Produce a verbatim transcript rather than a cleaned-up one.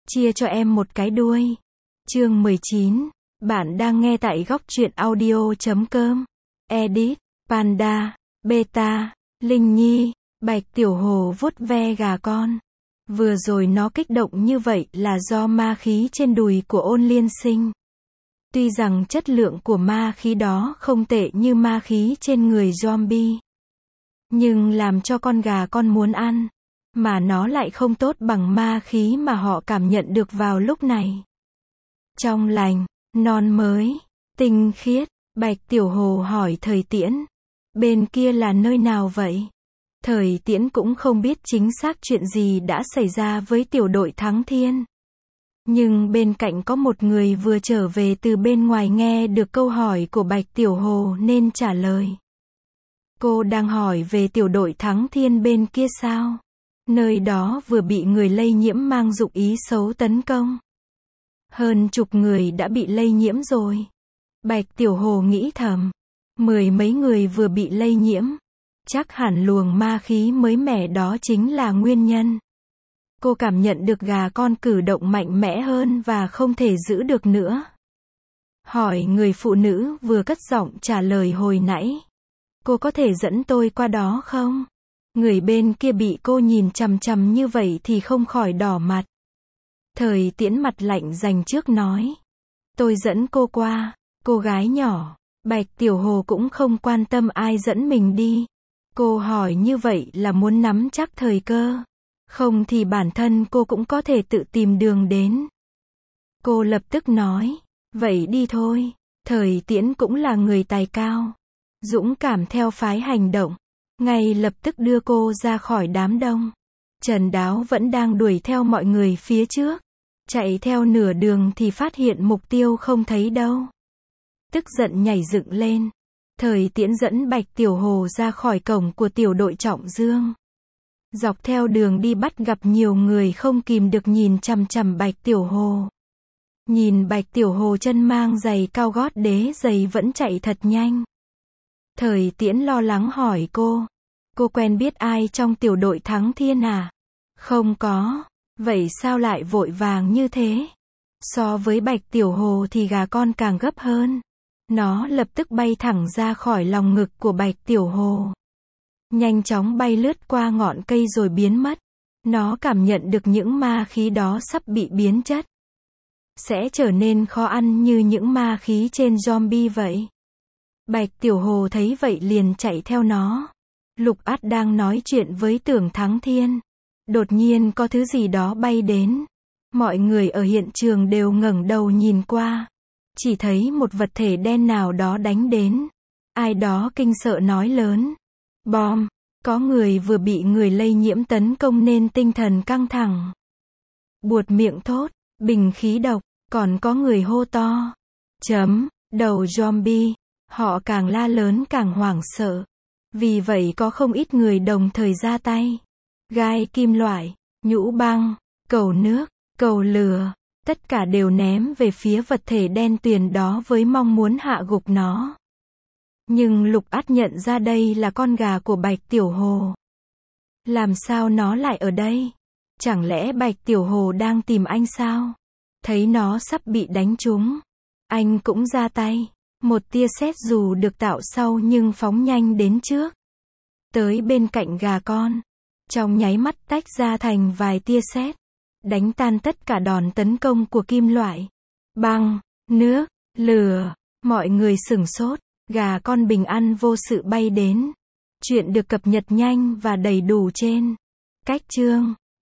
chia cho em một cái đuôi. Chương mười chín. Bạn đang nghe tại góc truyện audio chấm com. Edit, Panda, Beta, Linh Nhi, Bạch Tiểu Hồ vuốt ve gà con. Vừa rồi nó kích động như vậy là do ma khí trên đùi của Ôn Liên Sinh. Tuy rằng chất lượng của ma khí đó không tệ như ma khí trên người zombie, nhưng làm cho con gà con muốn ăn, mà nó lại không tốt bằng ma khí mà họ cảm nhận được vào lúc này. Trong lành, non mới, tinh khiết, Bạch Tiểu Hồ hỏi Thời Tiễn. Bên kia là nơi nào vậy? Thời Tiễn cũng không biết chính xác chuyện gì đã xảy ra với tiểu đội Thắng Thiên. Nhưng bên cạnh có một người vừa trở về từ bên ngoài nghe được câu hỏi của Bạch Tiểu Hồ nên trả lời. Cô đang hỏi về tiểu đội Thắng Thiên bên kia sao? Nơi đó vừa bị người lây nhiễm mang dụng ý xấu tấn công. Hơn chục người đã bị lây nhiễm rồi. Bạch Tiểu Hồ nghĩ thầm. Mười mấy người vừa bị lây nhiễm. Chắc hẳn luồng ma khí mới mẻ đó chính là nguyên nhân. Cô cảm nhận được gà con cử động mạnh mẽ hơn và không thể giữ được nữa. Hỏi người phụ nữ vừa cất giọng trả lời hồi nãy. Cô có thể dẫn tôi qua đó không? Người bên kia bị cô nhìn chằm chằm như vậy thì không khỏi đỏ mặt. Thời Tiễn mặt lạnh dành trước nói. Tôi dẫn cô qua. Cô gái nhỏ. Bạch Tiểu Hồ cũng không quan tâm ai dẫn mình đi. Cô hỏi như vậy là muốn nắm chắc thời cơ. Không thì bản thân cô cũng có thể tự tìm đường đến. Cô lập tức nói. Vậy đi thôi. Thời Tiễn cũng là người tài cao. Dũng cảm theo phái hành động. Ngay lập tức đưa cô ra khỏi đám đông. Trần Đáo vẫn đang đuổi theo mọi người phía trước. Chạy theo nửa đường thì phát hiện mục tiêu không thấy đâu. Tức giận nhảy dựng lên. Thời Tiễn dẫn Bạch Tiểu Hồ ra khỏi cổng của tiểu đội Trọng Dương. Dọc theo đường đi bắt gặp nhiều người không kìm được nhìn chằm chằm Bạch Tiểu Hồ. Nhìn Bạch Tiểu Hồ chân mang giày cao gót đế giày vẫn chạy thật nhanh. Thời Tiễn lo lắng hỏi cô. Cô quen biết ai trong tiểu đội Thắng Thiên à? Không có. Vậy sao lại vội vàng như thế? So với Bạch Tiểu Hồ thì gà con càng gấp hơn. Nó lập tức bay thẳng ra khỏi lòng ngực của Bạch Tiểu Hồ. Nhanh chóng bay lướt qua ngọn cây rồi biến mất. Nó cảm nhận được những ma khí đó sắp bị biến chất. Sẽ trở nên khó ăn như những ma khí trên zombie vậy. Bạch Tiểu Hồ thấy vậy liền chạy theo nó. Lục Át đang nói chuyện với Tưởng Thắng Thiên. Đột nhiên có thứ gì đó bay đến. Mọi người ở hiện trường đều ngẩng đầu nhìn qua. Chỉ thấy một vật thể đen nào đó đánh đến. Ai đó kinh sợ nói lớn. Bom, có người vừa bị người lây nhiễm tấn công nên tinh thần căng thẳng. Buột miệng thốt, bình khí độc, còn có người hô to. Chấm, đầu zombie. Họ càng la lớn càng hoảng sợ. Vì vậy có không ít người đồng thời ra tay. Gai kim loại, nhũ băng, cầu nước, cầu lửa, tất cả đều ném về phía vật thể đen tuyền đó với mong muốn hạ gục nó. Nhưng Lục Át nhận ra đây là con gà của Bạch Tiểu Hồ. Làm sao nó lại ở đây? Chẳng lẽ Bạch Tiểu Hồ đang tìm anh sao? Thấy nó sắp bị đánh trúng, anh cũng ra tay. Một tia sét dù được tạo sau nhưng phóng nhanh đến trước. Tới bên cạnh gà con. Trong nháy mắt tách ra thành vài tia sét. Đánh tan tất cả đòn tấn công của kim loại. Băng, nước, lửa. Mọi người sửng sốt. Gà con bình an vô sự bay đến. Chuyện được cập nhật nhanh và đầy đủ trên Cách Chương.